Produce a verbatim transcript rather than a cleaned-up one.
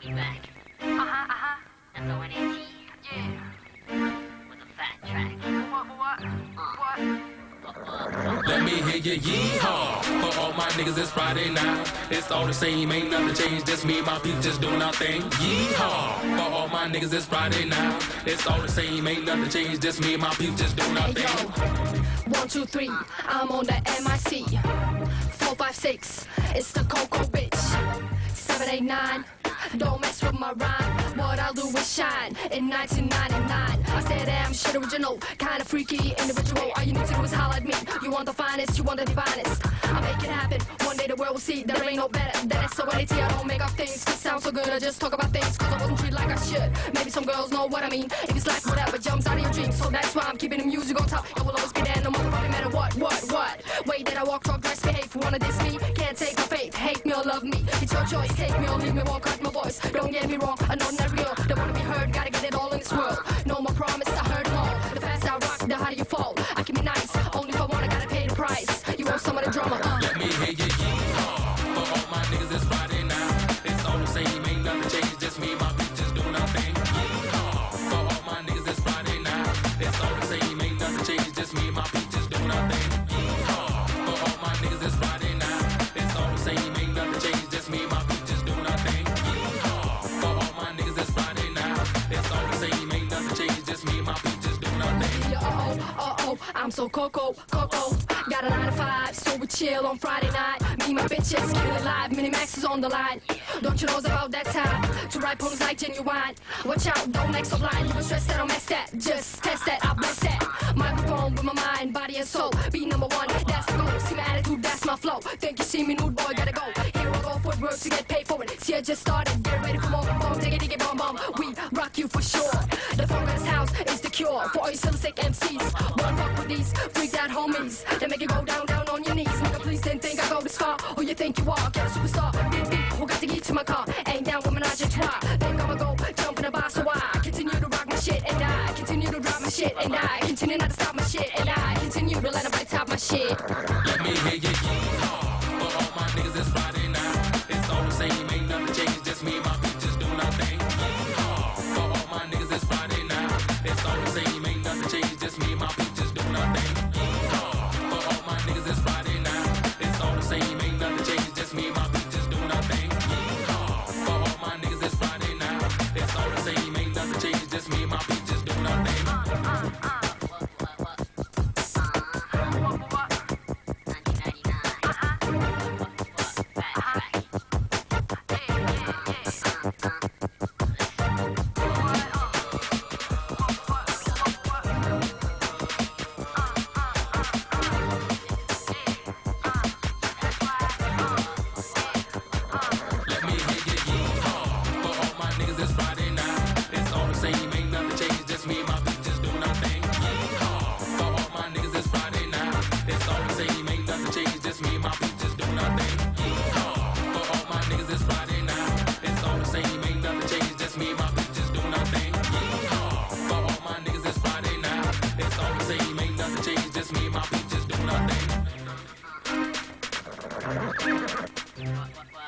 We back. Uh-huh, uh-huh. S O N A T. Yeah. With a fat track. What, what, what? Let me hear you yee-haw. For all my niggas, it's Friday now. It's all the same, ain't nothing changed. Just me and my peeps just doing our thing. Yee-haw. For all my niggas, it's Friday now. It's all the same, ain't nothing changed. Just me and my peeps just doing our Hey, thing. yo. One, two, three. I'm on the M I C. Four, five, six. It's the Coco bitch. Seven, eight, nine. Don't mess with my rhyme. What I'll do is shine. In nineteen ninety-nine, I said damn shit original, kinda freaky individual. All you need to do is holler at me. You want the finest, you want the divinest. I'll make it happen. One day the world will see there ain't no better than S O N A T. I don't make up things to sound so good. I just talk about things cause I wasn't treated like I should. Maybe some girls know what I mean. If it's like whatever jumps out of your dreams, so that's why I'm keeping the music on top. It will always be there no motherfucking matter what, what, what. Way that I walk, talk, dress, behave. Wanna diss me? Can't take my faith. Hate me or love me. It's your choice. Take me or leave me. Won't cut my voice. Don't get me wrong. I know I'm not real. Don't wanna be heard. Gotta get it all in this world. No more promise. I heard them all. The faster I rock, the harder you fall. I can be nice. Only if I wanna. Gotta pay the price. You want some of the drama? Uh. Let me hear you yee-haw. For all my niggas, it's Friday now. It's all the same, ain't nothing changed. Just me and my peeps just doing our thing. Yee-haw. For all my niggas, it's Friday now. It's all the same, ain't nothing changed. Just me and my peeps just doing our thing. Yee-haw. For all my niggas, it's Friday now. It's all the same, ain't nothing changed. Just me and my peeps just doing our thing. Yee-haw. For all my niggas, it's Friday now. It's all the same, ain't nothing changed. Just me and my peeps just doing our thing. Yeah, uh-oh, uh-oh, I'm so Coco, Coco. Got a nine to five, so we chill on Friday night. Me and my bitches, keeping it live, Minimax is on the line. Don't you know it's about that time to write poems like genuine? Watch out, don't act so blind. You can stress that, don't mess that. Just test that, I bless that. Microphone with my mind, body and soul. Be number one, that's the goal. See my attitude, that's my flow. Think you see me, nude boy, gotta go. Here I go for it, work to get paid for it. See, I just started, get ready for more. Boom, take it, take it, bum, bum. We rock you for sure. The Fungus House is the cure for all you still sick M Cs. One fuck with these freaked out homies. They make you go down, down on your knees. Nigga, please didn't think I go this far. Who you think you are? Get a superstar. Beep, beep. Who got the key to my car? Ain't down with menage a trois. Think I'ma go jump in a bar, so I continue to rock my shit and I continue to drop my shit and I continue not to stop my shit and I continue to let nobody top my shit. Let me hear you yee-haw. For all my niggas, it's Friday now. It's all the same, ain't nothing changed. Just me and my peeps just doing our thing. Yee-haw. For all my niggas, it's Friday now. It's all the same, ain't nothing changed. Just me and my peeps just doing our thing. Yee-haw. For all my niggas, it's Friday now. It's all the same, ain't nothing changed. Just me and my peeps just doing our thing. Yee-haw. For all my niggas, it's Friday now. It's all the same, ain't nothing changed. Just me and my peeps just doing our thing. Let me hear you yee-haw. For all my niggas, it's Friday now. It's all the same, ain't nothing changed. Just me and my peeps just doing our thing. Yee-haw. For all my niggas, it's Friday now. It's all the same, ain't nothing changed. Just me and my peeps just doing our thing. Yee-haw. For all my niggas, it's Friday now. It's all the same, ain't nothing changed. Just me and my peeps just doing our thing. Yee-haw. For all my niggas, it's Friday now. It's all the same, ain't nothing changed. Just me and my peeps just doing our thing. What, what, what?